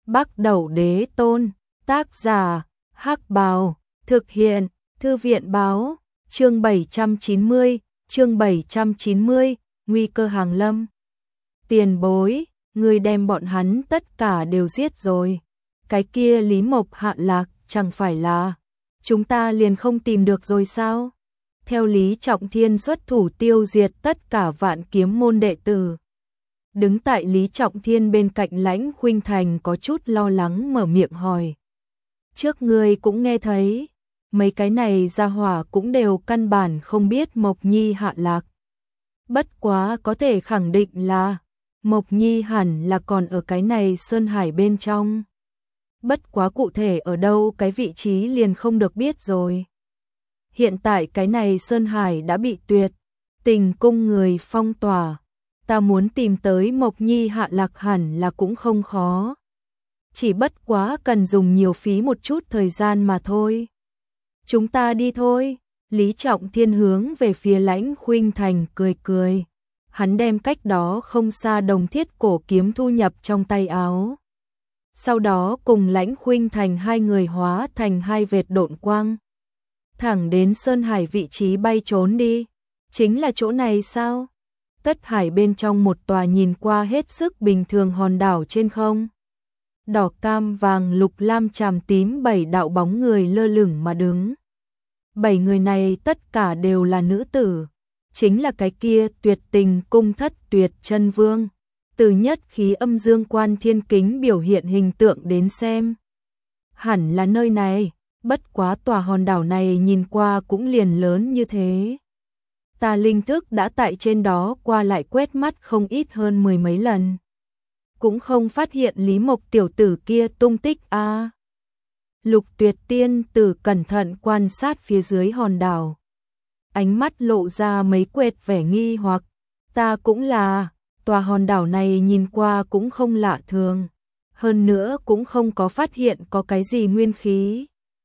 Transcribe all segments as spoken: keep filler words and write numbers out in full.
Bắc Đẩu Đế Tôn, tác giả, Hắc Bào, thực hiện, Thư viện báo, chương bảy trăm chín mươi, chương bảy trăm chín mươi, nguy cơ hàng lâm. Tiền bối, người đem bọn hắn tất cả đều giết rồi. Cái kia Lý Mộc Hạ Lạc chẳng phải là chúng ta liền không tìm được rồi sao? Theo Lý Trọng Thiên xuất thủ tiêu diệt tất cả Vạn Kiếm môn đệ tử. Đứng tại Lý Trọng Thiên bên cạnh Lãnh Khuynh Thành có chút lo lắng mở miệng hỏi. Trước ngươi cũng nghe thấy, mấy cái này gia hỏa cũng đều căn bản không biết Mộc Nhi hạ lạc. Bất quá có thể khẳng định là Mộc Nhi hẳn là còn ở cái này Sơn Hải bên trong. Bất quá cụ thể ở đâu cái vị trí liền không được biết rồi. Hiện tại cái này Sơn Hải đã bị tuyệt, tình cung người phong tỏa. Ta muốn tìm tới Mộc Nhi hạ lạc hẳn là cũng không khó. Chỉ bất quá cần dùng nhiều phí một chút thời gian mà thôi. Chúng ta đi thôi. Lý Trọng Thiên hướng về phía Lãnh Khuynh Thành cười cười. Hắn đem cách đó không xa đồng thiết cổ kiếm thu nhập trong tay áo. Sau đó cùng Lãnh Khuynh Thành hai người hóa thành hai vệt độn quang. Thẳng đến Sơn Hải vị trí bay trốn đi. Chính là chỗ này sao? Tất Hải bên trong một tòa nhìn qua hết sức bình thường hòn đảo trên không. Đỏ cam vàng lục lam tràm tím bảy đạo bóng người lơ lửng mà đứng. Bảy người này tất cả đều là nữ tử. Chính là cái kia tuyệt tình cung thất tuyệt chân vương. Từ nhất khí âm dương quan thiên kính biểu hiện hình tượng đến xem. Hẳn là nơi này, bất quá tòa hòn đảo này nhìn qua cũng liền lớn như thế. Ta linh thức đã tại trên đó qua lại quét mắt không ít hơn mười mấy lần. Cũng không phát hiện Lý Mộc tiểu tử kia tung tích a. À. Lục Tuyệt tiên tử cẩn thận quan sát phía dưới hòn đảo. Ánh mắt lộ ra mấy quệt vẻ nghi hoặc. Ta cũng là, tòa hòn đảo này nhìn qua cũng không lạ thường. Hơn nữa cũng không có phát hiện có cái gì nguyên khí.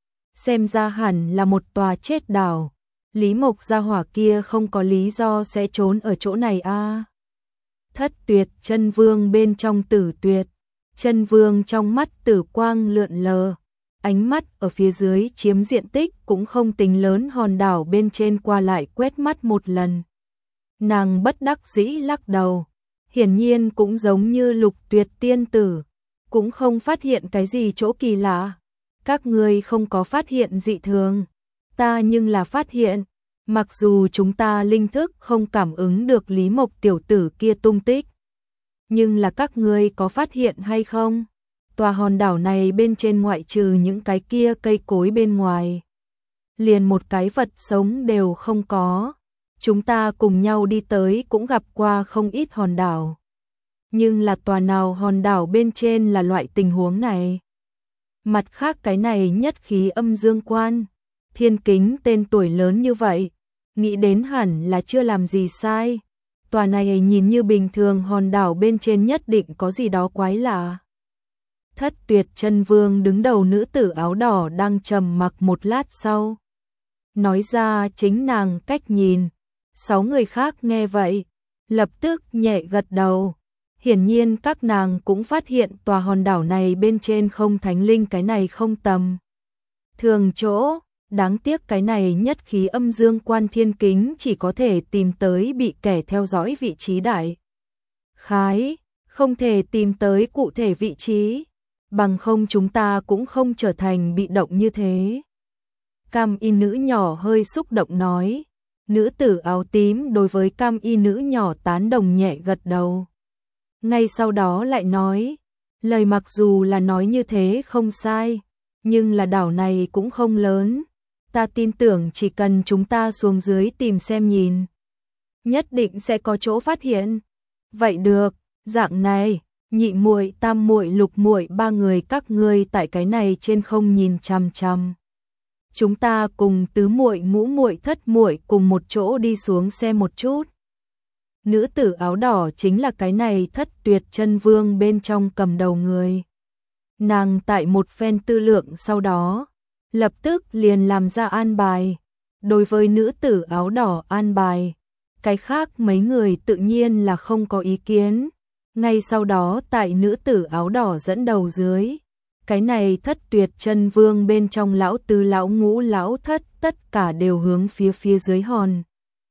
Xem ra hẳn là một tòa chết đảo. Lý Mộc gia hỏa kia không có lý do sẽ trốn ở chỗ này a. À. Thất tuyệt chân vương bên trong tử tuyệt. Chân vương trong mắt tử quang lượn lờ. Ánh mắt ở phía dưới chiếm diện tích cũng không tính lớn hòn đảo bên trên qua lại quét mắt một lần. Nàng bất đắc dĩ lắc đầu. Hiển nhiên cũng giống như Lục Tuyệt tiên tử. Cũng không phát hiện cái gì chỗ kỳ lạ. Các ngươi không có phát hiện dị thường. Ta nhưng là phát hiện. Mặc dù chúng ta linh thức không cảm ứng được Lý Mộc tiểu tử kia tung tích. Nhưng là các ngươi có phát hiện hay không? Tòa hòn đảo này bên trên ngoại trừ những cái kia cây cối bên ngoài. Liền một cái vật sống đều không có. Chúng ta cùng nhau đi tới cũng gặp qua không ít hòn đảo. Nhưng là tòa nào hòn đảo bên trên là loại tình huống này? Mặt khác cái này nhất khí âm dương quan. Thiên kính tên tuổi lớn như vậy. Nghĩ đến hẳn là chưa làm gì sai. Tòa này nhìn như bình thường hòn đảo bên trên nhất định có gì đó quái lạ. Thất tuyệt chân vương đứng đầu nữ tử áo đỏ đang trầm mặc một lát sau. Nói ra chính nàng cách nhìn. Sáu người khác nghe vậy. Lập tức nhẹ gật đầu. Hiển nhiên các nàng cũng phát hiện tòa hòn đảo này bên trên không thánh linh cái này không tầm thường chỗ. Đáng tiếc cái này nhất khí âm dương quan thiên kính chỉ có thể tìm tới bị kẻ theo dõi vị trí đại khái, không thể tìm tới cụ thể vị trí, bằng không chúng ta cũng không trở thành bị động như thế. Cam y nữ nhỏ hơi xúc động nói, nữ tử áo tím đối với cam y nữ nhỏ tán đồng nhẹ gật đầu. Ngay sau đó lại nói, lời mặc dù là nói như thế không sai, nhưng là đảo này cũng không lớn. Ta tin tưởng chỉ cần chúng ta xuống dưới tìm xem nhìn, nhất định sẽ có chỗ phát hiện. Vậy được, dạng này, nhị muội, tam muội, lục muội ba người các ngươi tại cái này trên không nhìn chằm chằm. Chúng ta cùng tứ muội, ngũ muội, thất muội cùng một chỗ đi xuống xem một chút. Nữ tử áo đỏ chính là cái này thất tuyệt chân vương bên trong cầm đầu người. Nàng tại một phen tư lượng sau đó, lập tức liền làm ra an bài. Đối với nữ tử áo đỏ an bài, cái khác mấy người tự nhiên là không có ý kiến. Ngay sau đó tại nữ tử áo đỏ dẫn đầu dưới, cái này thất tuyệt chân vương bên trong lão tứ lão ngũ lão thất tất cả đều hướng phía phía dưới hòn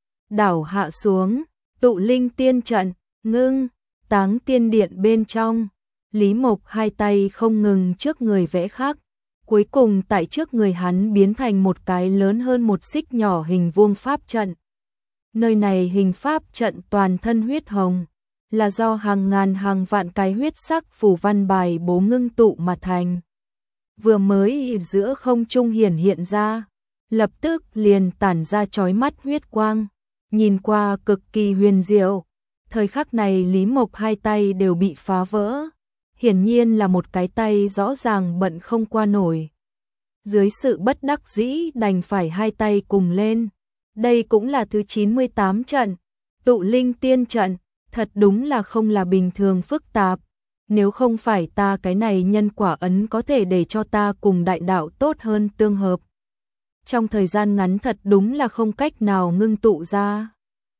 đảo hạ xuống, tụ linh tiên trận, ngưng, táng tiên điện bên trong, Lý Mộc hai tay không ngừng trước người vẽ khắc, cuối cùng tại trước người hắn biến thành một cái lớn hơn một xích nhỏ hình vuông pháp trận. Nơi này hình pháp trận toàn thân huyết hồng, là do hàng ngàn hàng vạn cái huyết sắc phù văn bài bố ngưng tụ mà thành. Vừa mới giữa không trung hiển hiện ra, lập tức liền tản ra chói mắt huyết quang, nhìn qua cực kỳ huyền diệu. Thời khắc này Lý Mộc hai tay đều bị phá vỡ, hiển nhiên là một cái tay rõ ràng bận không qua nổi. Dưới sự bất đắc dĩ đành phải hai tay cùng lên. Đây cũng là thứ chín mươi tám trận, tụ linh tiên trận, thật đúng là không là bình thường phức tạp. Nếu không phải ta cái này nhân quả ấn có thể để cho ta cùng đại đạo tốt hơn tương hợp. Trong thời gian ngắn thật đúng là không cách nào ngưng tụ ra.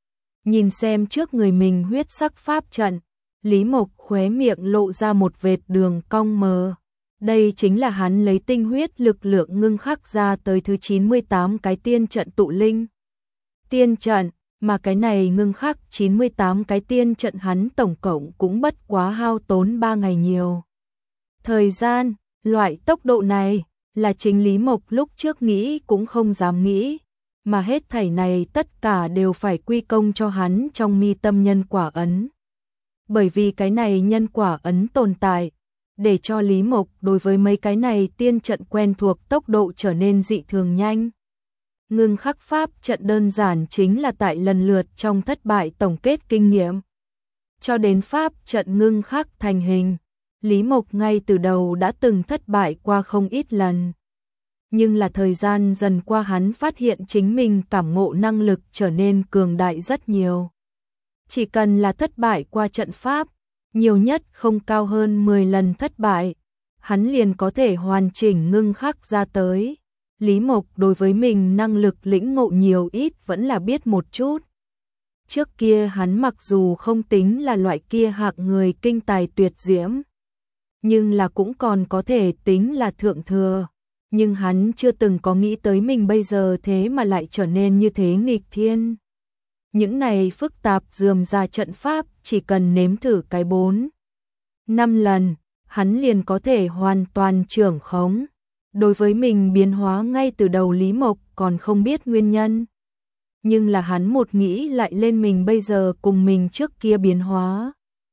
Nhìn xem trước người mình huyết sắc pháp trận, Lý Mộc khóe miệng lộ ra một vệt đường cong mờ. Đây chính là hắn lấy tinh huyết lực lượng ngưng khắc ra tới thứ chín mươi tám cái tiên trận tụ linh. Tiên trận, mà cái này ngưng khắc chín mươi tám cái tiên trận hắn tổng cộng cũng bất quá hao tốn ba ngày nhiều. Thời gian, loại tốc độ này, là chính Lý Mộc lúc trước nghĩ cũng không dám nghĩ, mà hết thảy này tất cả đều phải quy công cho hắn trong mi tâm nhân quả ấn. Bởi vì cái này nhân quả ấn tồn tại, để cho Lý Mộc đối với mấy cái này tiên trận quen thuộc tốc độ trở nên dị thường nhanh. Ngưng khắc pháp trận đơn giản chính là tại lần lượt trong thất bại tổng kết kinh nghiệm. Cho đến pháp trận ngưng khắc thành hình, Lý Mộc ngay từ đầu đã từng thất bại qua không ít lần. Nhưng là thời gian dần qua hắn phát hiện chính mình cảm ngộ năng lực trở nên cường đại rất nhiều. Chỉ cần là thất bại qua trận pháp, nhiều nhất không cao hơn mười lần thất bại, hắn liền có thể hoàn chỉnh ngưng khắc ra tới. Lý Mộc đối với mình năng lực lĩnh ngộ nhiều ít vẫn là biết một chút. Trước kia hắn mặc dù không tính là loại kia hạng người kinh tài tuyệt diễm, nhưng là cũng còn có thể tính là thượng thừa. Nhưng hắn chưa từng có nghĩ tới mình bây giờ thế mà lại trở nên như thế nghịch thiên. Những này phức tạp rườm rà trận pháp chỉ cần nếm thử cái bốn, năm lần, hắn liền có thể hoàn toàn trưởng khống. Đối với mình biến hóa ngay từ đầu Lý Mộc còn không biết nguyên nhân. Nhưng là hắn một nghĩ lại lên mình bây giờ cùng mình trước kia biến hóa.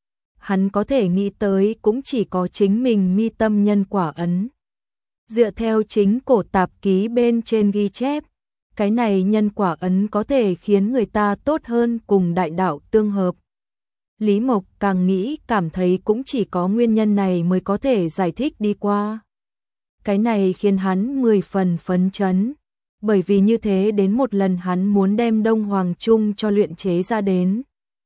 Hắn có thể nghĩ tới cũng chỉ có chính mình mi tâm nhân quả ấn. Dựa theo chính cổ tạp ký bên trên ghi chép, cái này nhân quả ấn có thể khiến người ta tốt hơn cùng đại đạo tương hợp. Lý Mộc càng nghĩ cảm thấy cũng chỉ có nguyên nhân này mới có thể giải thích đi qua. Cái này khiến hắn mười phần phấn chấn, bởi vì như thế đến một lần hắn muốn đem Đông Hoàng Trung cho luyện chế ra đến.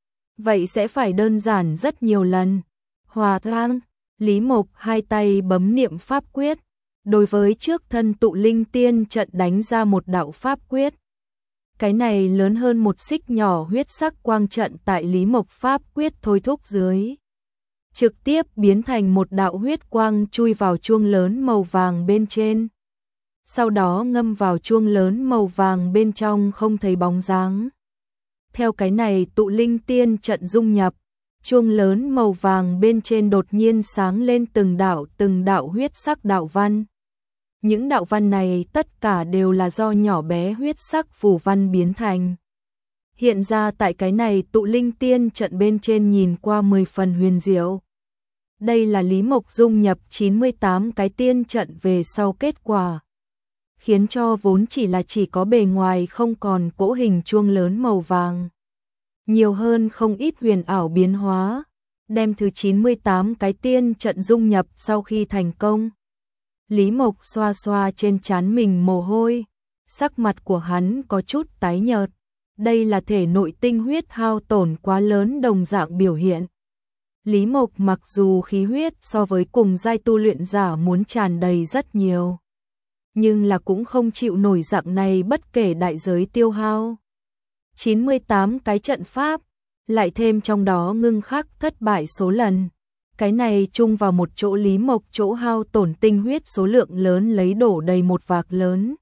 Vậy sẽ phải đơn giản rất nhiều lần. Hòa thang, Lý Mộc hai tay bấm niệm pháp quyết, đối với trước thân tụ linh tiên trận đánh ra một đạo pháp quyết. Cái này lớn hơn một xích nhỏ huyết sắc quang trận tại Lý Mộc pháp quyết thôi thúc dưới, trực tiếp biến thành một đạo huyết quang chui vào chuông lớn màu vàng bên trên. Sau đó ngâm vào chuông lớn màu vàng bên trong không thấy bóng dáng. Theo cái này tụ linh tiên trận dung nhập, chuông lớn màu vàng bên trên đột nhiên sáng lên từng đạo từng đạo huyết sắc đạo văn. Những đạo văn này tất cả đều là do nhỏ bé huyết sắc phù văn biến thành. Hiện ra tại cái này tụ linh tiên trận bên trên nhìn qua mười phần huyền diệu. Đây là Lý Mộc dung nhập chín mươi tám cái tiên trận về sau kết quả, khiến cho vốn chỉ là chỉ có bề ngoài không còn cỗ hình chuông lớn màu vàng, nhiều hơn không ít huyền ảo biến hóa, đem thứ chín mươi tám cái tiên trận dung nhập sau khi thành công. Lý Mộc xoa xoa trên trán mình mồ hôi, sắc mặt của hắn có chút tái nhợt. Đây là thể nội tinh huyết hao tổn quá lớn đồng dạng biểu hiện. Lý Mộc mặc dù khí huyết so với cùng giai tu luyện giả muốn tràn đầy rất nhiều, nhưng là cũng không chịu nổi dạng này bất kể đại giới tiêu hao. chín mươi tám cái trận pháp lại thêm trong đó ngưng khắc thất bại số lần. Cái này chung vào một chỗ Lý Mộc chỗ hao tổn tinh huyết số lượng lớn lấy đổ đầy một vạc lớn.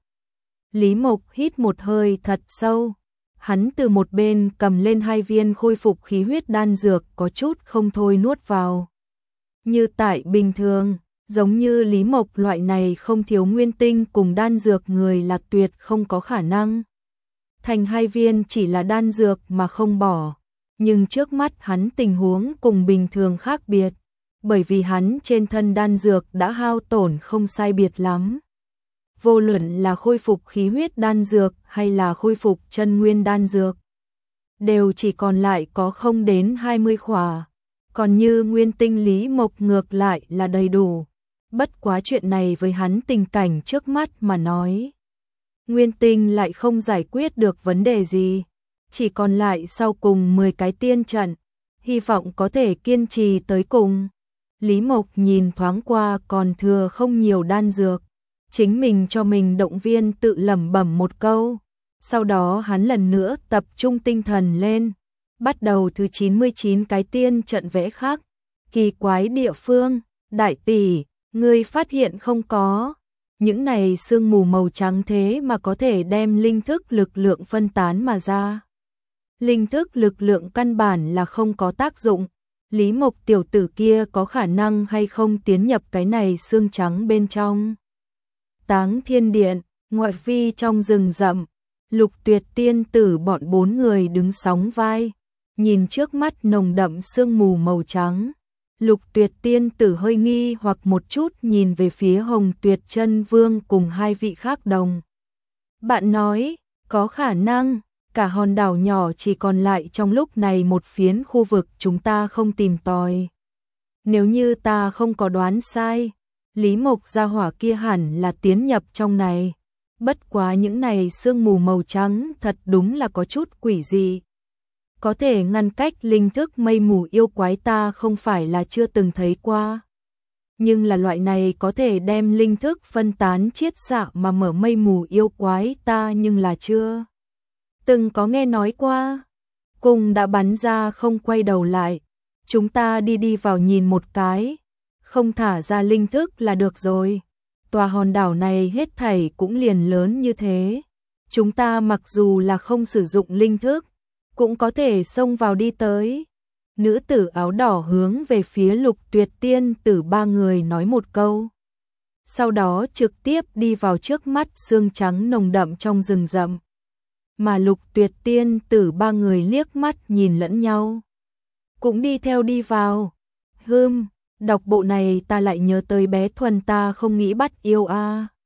Lý Mộc hít một hơi thật sâu. Hắn từ một bên cầm lên hai viên khôi phục khí huyết đan dược có chút không thôi nuốt vào. Như tại bình thường, giống như Lý Mộc loại này không thiếu nguyên tinh cùng đan dược người là tuyệt không có khả năng. Thành hai viên chỉ là đan dược mà không bỏ. Nhưng trước mắt hắn tình huống cùng bình thường khác biệt. Bởi vì hắn trên thân đan dược đã hao tổn không sai biệt lắm. Vô luận là khôi phục khí huyết đan dược hay là khôi phục chân nguyên đan dược, đều chỉ còn lại có không đến hai mươi khỏa. Còn như nguyên tinh Lý Mộc ngược lại là đầy đủ. Bất quá chuyện này với hắn tình cảnh trước mắt mà nói, nguyên tinh lại không giải quyết được vấn đề gì. Chỉ còn lại sau cùng mười cái tiên trận, hy vọng có thể kiên trì tới cùng. Lý Mộc nhìn thoáng qua còn thừa không nhiều đan dược, chính mình cho mình động viên tự lẩm bẩm một câu. Sau đó hắn lần nữa tập trung tinh thần lên, bắt đầu thứ chín mươi chín cái tiên trận vẽ khác. Kỳ quái địa phương, đại tỷ, ngươi phát hiện không có, những này sương mù màu trắng thế mà có thể đem linh thức lực lượng phân tán mà ra. Linh thức lực lượng căn bản là không có tác dụng. Lý Mộc tiểu tử kia có khả năng hay không tiến nhập cái này xương trắng bên trong. Táng Thiên Điện, ngoại vi trong rừng rậm, Lục Tuyệt tiên tử bọn bốn người đứng sóng vai, nhìn trước mắt nồng đậm sương mù màu trắng. Lục Tuyệt tiên tử hơi nghi hoặc một chút nhìn về phía Hồng Tuyệt Chân Vương cùng hai vị khác đồng. Bạn nói, có khả năng, cả hòn đảo nhỏ chỉ còn lại trong lúc này một phiến khu vực chúng ta không tìm tòi. Nếu như ta không có đoán sai, Lý Mộc gia hỏa kia hẳn là tiến nhập trong này. Bất quá những này sương mù màu trắng thật đúng là có chút quỷ dị. Có thể ngăn cách linh thức mây mù yêu quái ta không phải là chưa từng thấy qua. Nhưng là loại này có thể đem linh thức phân tán chiết xạ mà mở mây mù yêu quái ta nhưng là chưa từng có nghe nói qua. Cùng đã bắn ra không quay đầu lại. Chúng ta đi đi vào nhìn một cái. Không thả ra linh thức là được rồi. Tòa hòn đảo này hết thảy cũng liền lớn như thế. Chúng ta mặc dù là không sử dụng linh thức, cũng có thể xông vào đi tới. Nữ tử áo đỏ hướng về phía Lục Tuyệt tiên tử ba người nói một câu. Sau đó trực tiếp đi vào trước mắt sương trắng nồng đậm trong rừng rậm. Mà Lục Tuyệt tiên tử ba người liếc mắt nhìn lẫn nhau, cũng đi theo đi vào. Hừm, đọc bộ này ta lại nhớ tới bé Thuần ta không nghĩ bắt yêu a. À.